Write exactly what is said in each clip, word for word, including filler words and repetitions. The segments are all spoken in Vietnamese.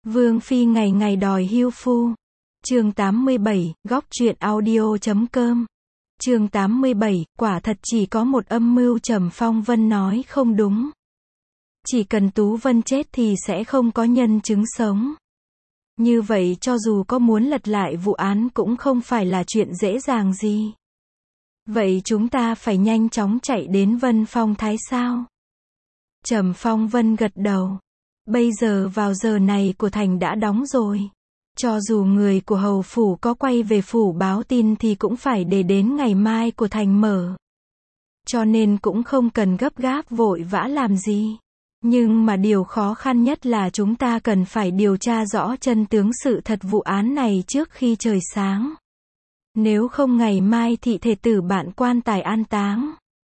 Vương phi ngày ngày đòi hưu phu. Chương tám mươi bảy, góc truyện audio chấm com. Chương tám mươi bảy, quả thật chỉ có một âm mưu. Trầm Phong Vân nói không đúng. Chỉ cần Tú Vân chết thì sẽ không có nhân chứng sống. Như vậy cho dù có muốn lật lại vụ án cũng không phải là chuyện dễ dàng gì. Vậy chúng ta phải nhanh chóng chạy đến Vân Phong Thái sao? Trầm Phong Vân gật đầu. Bây giờ vào giờ này của thành đã đóng rồi. Cho dù người của hầu phủ có quay về phủ báo tin thì cũng phải để đến ngày mai của thành mở. Cho nên cũng không cần gấp gáp vội vã làm gì. Nhưng mà điều khó khăn nhất là chúng ta cần phải điều tra rõ chân tướng sự thật vụ án này trước khi trời sáng. Nếu không ngày mai thị thể tử bạn quan tài an táng.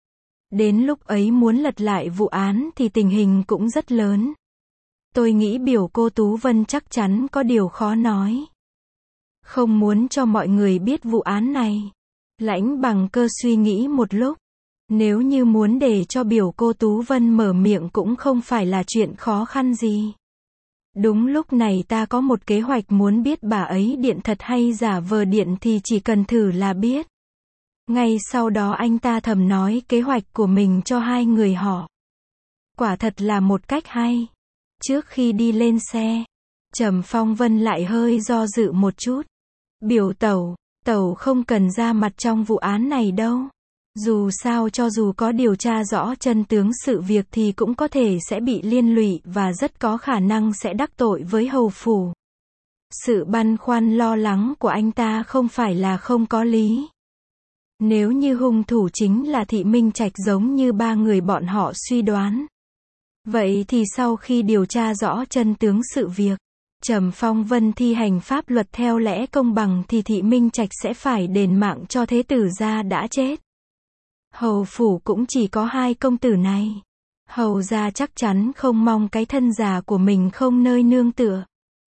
Đến lúc ấy muốn lật lại vụ án thì tình hình cũng rất lớn. Tôi nghĩ biểu cô Tú Vân chắc chắn có điều khó nói. Không muốn cho mọi người biết vụ án này. Lãnh Bằng Cơ suy nghĩ một lúc. Nếu như muốn để cho biểu cô Tú Vân mở miệng cũng không phải là chuyện khó khăn gì. Đúng lúc này ta có một kế hoạch, muốn biết bà ấy điện thật hay giả vờ điện thì chỉ cần thử là biết. Ngay sau đó anh ta thầm nói kế hoạch của mình cho hai người họ. Quả thật là một cách hay. Trước khi đi lên xe, Trầm Phong Vân lại hơi do dự một chút. Biểu tẩu, tẩu không cần ra mặt trong vụ án này đâu. Dù sao cho dù có điều tra rõ chân tướng sự việc thì cũng có thể sẽ bị liên lụy và rất có khả năng sẽ đắc tội với hầu phủ. Sự băn khoăn lo lắng của anh ta không phải là không có lý. Nếu như hung thủ chính là Thị Minh Trạch giống như ba người bọn họ suy đoán. Vậy thì sau khi điều tra rõ chân tướng sự việc, Trầm Phong Vân thi hành pháp luật theo lẽ công bằng thì Thị Minh Trạch sẽ phải đền mạng cho thế tử gia đã chết. Hầu phủ cũng chỉ có hai công tử này. Hầu gia chắc chắn không mong cái thân già của mình không nơi nương tựa.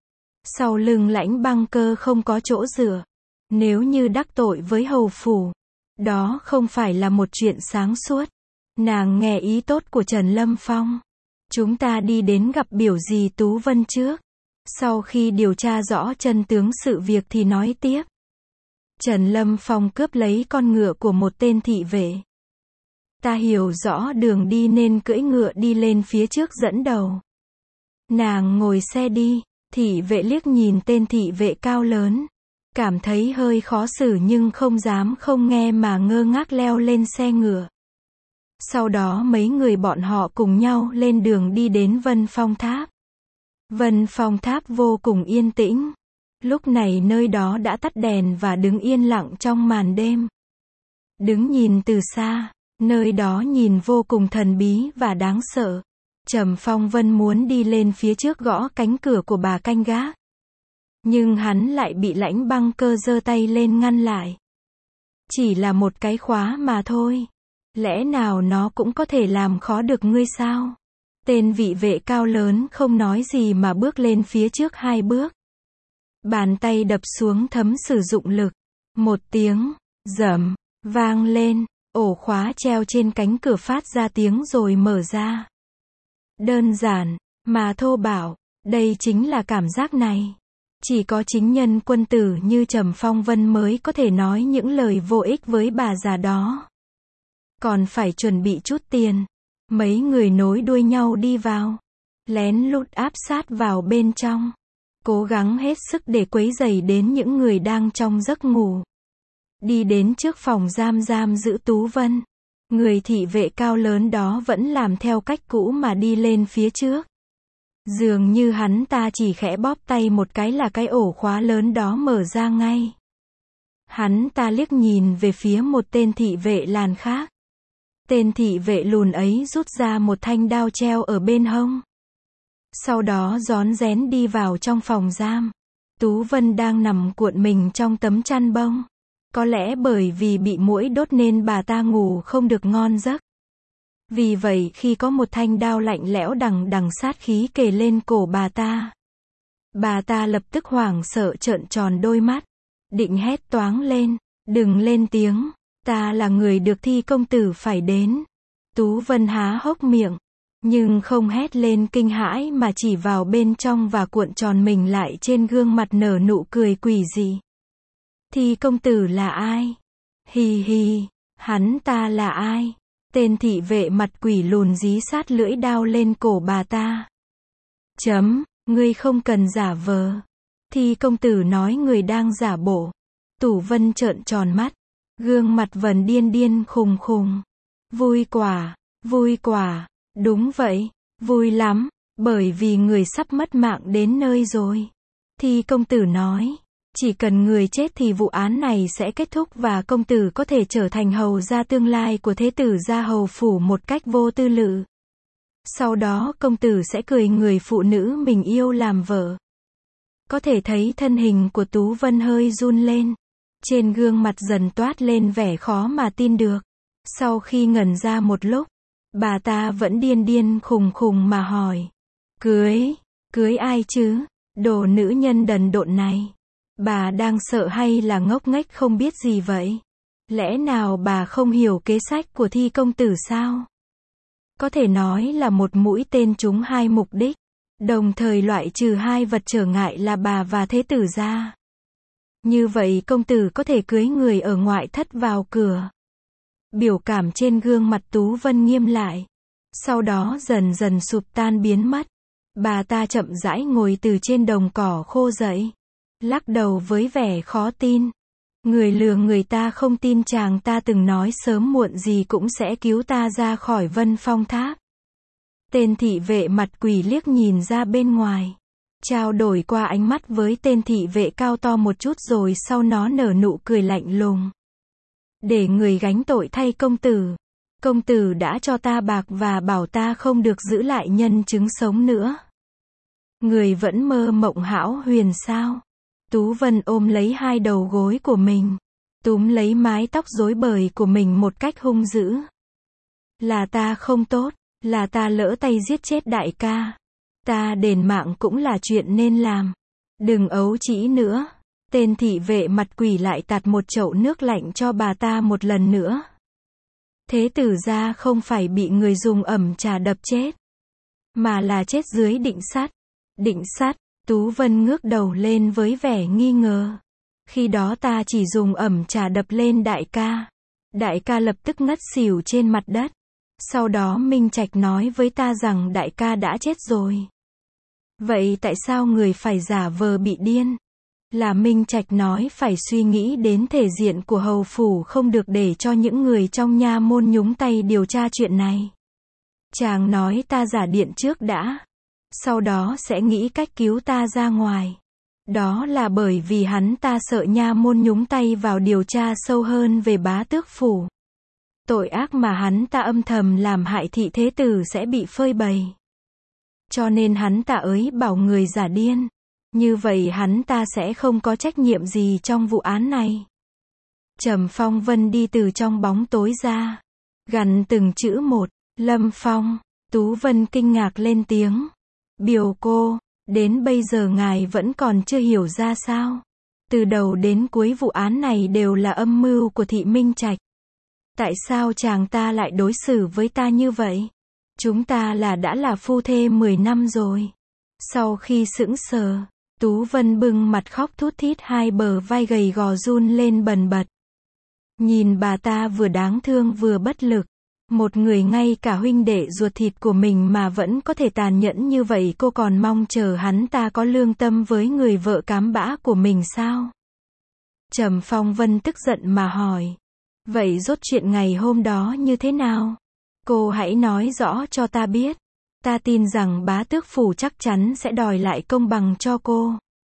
Sau lưng Lãnh Băng Cơ không có chỗ dựa. Nếu như đắc tội với hầu phủ, đó không phải là một chuyện sáng suốt. Nàng nghe ý tốt của Trần Lâm Phong. Chúng ta đi đến gặp biểu dì Tú Vân trước. Sau khi điều tra rõ chân tướng sự việc thì nói tiếp. Trần Lâm Phong cướp lấy con ngựa của một tên thị vệ. Ta hiểu rõ đường đi nên cưỡi ngựa đi lên phía trước dẫn đầu. Nàng ngồi xe đi, thị vệ liếc nhìn tên thị vệ cao lớn. Cảm thấy hơi khó xử nhưng không dám không nghe mà ngơ ngác leo lên xe ngựa. Sau đó mấy người bọn họ cùng nhau lên đường đi đến Vân Phong Tháp. Vân Phong Tháp vô cùng yên tĩnh. Lúc này nơi đó đã tắt đèn và đứng yên lặng trong màn đêm. Đứng nhìn từ xa, nơi đó nhìn vô cùng thần bí và đáng sợ. Trầm Phong Vân muốn đi lên phía trước gõ cánh cửa của bà canh gác. Nhưng hắn lại bị Lãnh Băng Cơ giơ tay lên ngăn lại. Chỉ là một cái khóa mà thôi. Lẽ nào nó cũng có thể làm khó được ngươi sao? Tên vị vệ cao lớn không nói gì mà bước lên phía trước hai bước. Bàn tay đập xuống thấm sử dụng lực. Một tiếng, rầm, vang lên, ổ khóa treo trên cánh cửa phát ra tiếng rồi mở ra. Đơn giản, mà thô bạo, đây chính là cảm giác này. Chỉ có chính nhân quân tử như Trầm Phong Vân mới có thể nói những lời vô ích với bà già đó. Còn phải chuẩn bị chút tiền. Mấy người nối đuôi nhau đi vào. Lén lút áp sát vào bên trong. Cố gắng hết sức để quấy rầy đến những người đang trong giấc ngủ. Đi đến trước phòng giam giam giữ Tú Vân. Người thị vệ cao lớn đó vẫn làm theo cách cũ mà đi lên phía trước. Dường như hắn ta chỉ khẽ bóp tay một cái là cái ổ khóa lớn đó mở ra ngay. Hắn ta liếc nhìn về phía một tên thị vệ làn khác. Tên thị vệ lùn ấy rút ra một thanh đao treo ở bên hông. Sau đó rón rén đi vào trong phòng giam. Tú Vân đang nằm cuộn mình trong tấm chăn bông. Có lẽ bởi vì bị muỗi đốt nên bà ta ngủ không được ngon giấc. Vì vậy khi có một thanh đao lạnh lẽo đằng đằng sát khí kề lên cổ bà ta. Bà ta lập tức hoảng sợ trợn tròn đôi mắt. Định hét toáng lên. Đừng lên tiếng. Ta là người được Thi công tử phải đến. Tú Vân há hốc miệng. Nhưng không hét lên kinh hãi mà chỉ vào bên trong và cuộn tròn mình lại trên gương mặt nở nụ cười quỷ dị. Thì công tử là ai? Hì hì, hắn ta là ai? Tên thị vệ mặt quỷ lùn dí sát lưỡi đao lên cổ bà ta. Chấm, ngươi không cần giả vờ. Thì công tử nói người đang giả bộ. Tủ Vân trợn tròn mắt. Gương mặt vẫn điên điên khùng khùng. Vui quả, vui quả, đúng vậy, vui lắm, bởi vì người sắp mất mạng đến nơi rồi. Thì công tử nói, chỉ cần người chết thì vụ án này sẽ kết thúc và công tử có thể trở thành hầu gia tương lai của thế tử gia hầu phủ một cách vô tư lự. Sau đó công tử sẽ cười người phụ nữ mình yêu làm vợ. Có thể thấy thân hình của Tú Vân hơi run lên. Trên gương mặt dần toát lên vẻ khó mà tin được. Sau khi ngẩn ra một lúc, bà ta vẫn điên điên khùng khùng mà hỏi. Cưới, cưới ai chứ? Đồ nữ nhân đần độn này. Bà đang sợ hay là ngốc nghếch không biết gì vậy? Lẽ nào bà không hiểu kế sách của Thi công tử sao? Có thể nói là một mũi tên trúng hai mục đích, đồng thời loại trừ hai vật trở ngại là bà và thế tử gia. Như vậy công tử có thể cưới người ở ngoại thất vào cửa. Biểu cảm trên gương mặt Tú Vân nghiêm lại. Sau đó dần dần sụp tan biến mất. Bà ta chậm rãi ngồi từ trên đồng cỏ khô dậy. Lắc đầu với vẻ khó tin. Người lừa người ta không tin chàng ta từng nói sớm muộn gì cũng sẽ cứu ta ra khỏi Vân Phong Tháp. Tên thị vệ mặt quỷ liếc nhìn ra bên ngoài. Trao đổi qua ánh mắt với tên thị vệ cao to một chút rồi sau nó nở nụ cười lạnh lùng. Để người gánh tội thay công tử. Công tử đã cho ta bạc và bảo ta không được giữ lại nhân chứng sống nữa. Người vẫn mơ mộng hão huyền sao? Tú Vân ôm lấy hai đầu gối của mình. Túm lấy mái tóc rối bời của mình một cách hung dữ. Là ta không tốt, là ta lỡ tay giết chết đại ca. Ta đền mạng cũng là chuyện nên làm. Đừng ấu trĩ nữa. Tên thị vệ mặt quỷ lại tạt một chậu nước lạnh cho bà ta một lần nữa. Thế tử gia không phải bị người dùng ẩm trà đập chết, mà là chết dưới định sắt. Định sắt, Tú Vân ngước đầu lên với vẻ nghi ngờ. Khi đó ta chỉ dùng ẩm trà đập lên đại ca. Đại ca lập tức ngất xỉu trên mặt đất. Sau đó Minh Trạch nói với ta rằng đại ca đã chết rồi. Vậy tại sao người phải giả vờ bị điên? Là Minh Trạch nói phải suy nghĩ đến thể diện của hầu phủ không được để cho những người trong nha môn nhúng tay điều tra chuyện này. Chàng nói ta giả điện trước đã. Sau đó sẽ nghĩ cách cứu ta ra ngoài. Đó là bởi vì hắn ta sợ nha môn nhúng tay vào điều tra sâu hơn về bá tước phủ. Tội ác mà hắn ta âm thầm làm hại thị thế tử sẽ bị phơi bày. Cho nên hắn ta ới bảo người giả điên. Như vậy hắn ta sẽ không có trách nhiệm gì trong vụ án này. Trầm Phong Vân đi từ trong bóng tối ra. Gằn từng chữ một. Lâm Phong. Tú Vân kinh ngạc lên tiếng. Biểu cô, đến bây giờ ngài vẫn còn chưa hiểu ra sao? Từ đầu đến cuối vụ án này đều là âm mưu của thị Minh Trạch. Tại sao chàng ta lại đối xử với ta như vậy? Chúng ta là đã là phu thê mười năm rồi. Sau khi sững sờ, Tú Vân bưng mặt khóc thút thít, hai bờ vai gầy gò run lên bần bật. Nhìn bà ta vừa đáng thương vừa bất lực. Một người ngay cả huynh đệ ruột thịt của mình mà vẫn có thể tàn nhẫn như vậy, cô còn mong chờ hắn ta có lương tâm với người vợ cám bã của mình sao? Trầm Phong Vân tức giận mà hỏi. Vậy rốt chuyện ngày hôm đó như thế nào? Cô hãy nói rõ cho ta biết. Ta tin rằng bá tước phủ chắc chắn sẽ đòi lại công bằng cho cô.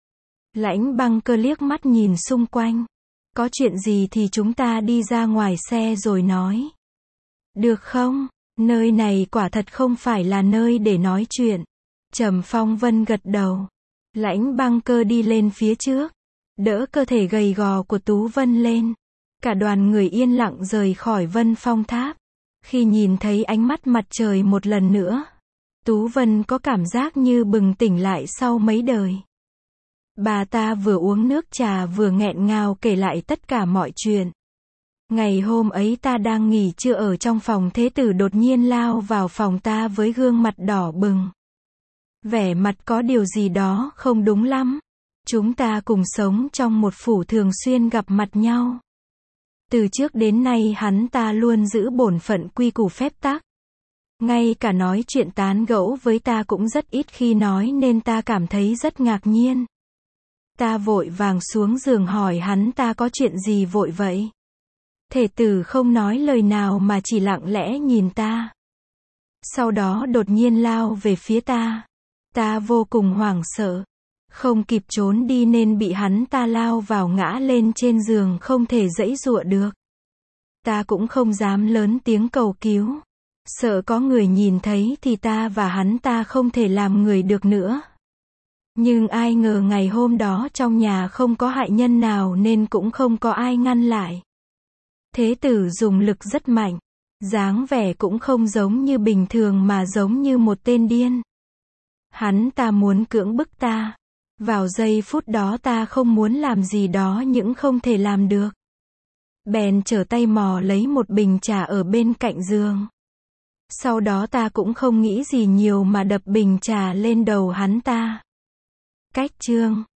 Lãnh Băng Cơ liếc mắt nhìn xung quanh. Có chuyện gì thì chúng ta đi ra ngoài xe rồi nói. Được không? Nơi này quả thật không phải là nơi để nói chuyện. Trầm Phong Vân gật đầu. Lãnh Băng Cơ đi lên phía trước, đỡ cơ thể gầy gò của Tú Vân lên. Cả đoàn người yên lặng rời khỏi Vân Phong Tháp. Khi nhìn thấy ánh mắt mặt trời một lần nữa, Tú Vân có cảm giác như bừng tỉnh lại sau mấy đời. Bà ta vừa uống nước trà vừa nghẹn ngào kể lại tất cả mọi chuyện. Ngày hôm ấy ta đang nghỉ trưa ở trong phòng, thế tử đột nhiên lao vào phòng ta với gương mặt đỏ bừng. Vẻ mặt có điều gì đó không đúng lắm. Chúng ta cùng sống trong một phủ, thường xuyên gặp mặt nhau. Từ trước đến nay hắn ta luôn giữ bổn phận quy củ phép tắc. Ngay cả nói chuyện tán gẫu với ta cũng rất ít khi nói, nên ta cảm thấy rất ngạc nhiên. Ta vội vàng xuống giường hỏi hắn ta có chuyện gì vội vậy. Thể tử không nói lời nào mà chỉ lặng lẽ nhìn ta. Sau đó đột nhiên lao về phía ta. Ta vô cùng hoảng sợ. Không kịp trốn đi nên bị hắn ta lao vào ngã lên trên giường, không thể giãy giụa được. Ta cũng không dám lớn tiếng cầu cứu. Sợ có người nhìn thấy thì ta và hắn ta không thể làm người được nữa. Nhưng ai ngờ ngày hôm đó trong nhà không có hại nhân nào nên cũng không có ai ngăn lại. Thế tử dùng lực rất mạnh. Dáng vẻ cũng không giống như bình thường mà giống như một tên điên. Hắn ta muốn cưỡng bức ta. Vào giây phút đó ta không muốn làm gì đó nhưng không thể làm được. Bèn trở tay mò lấy một bình trà ở bên cạnh giường. Sau đó ta cũng không nghĩ gì nhiều mà đập bình trà lên đầu hắn ta. Cách chương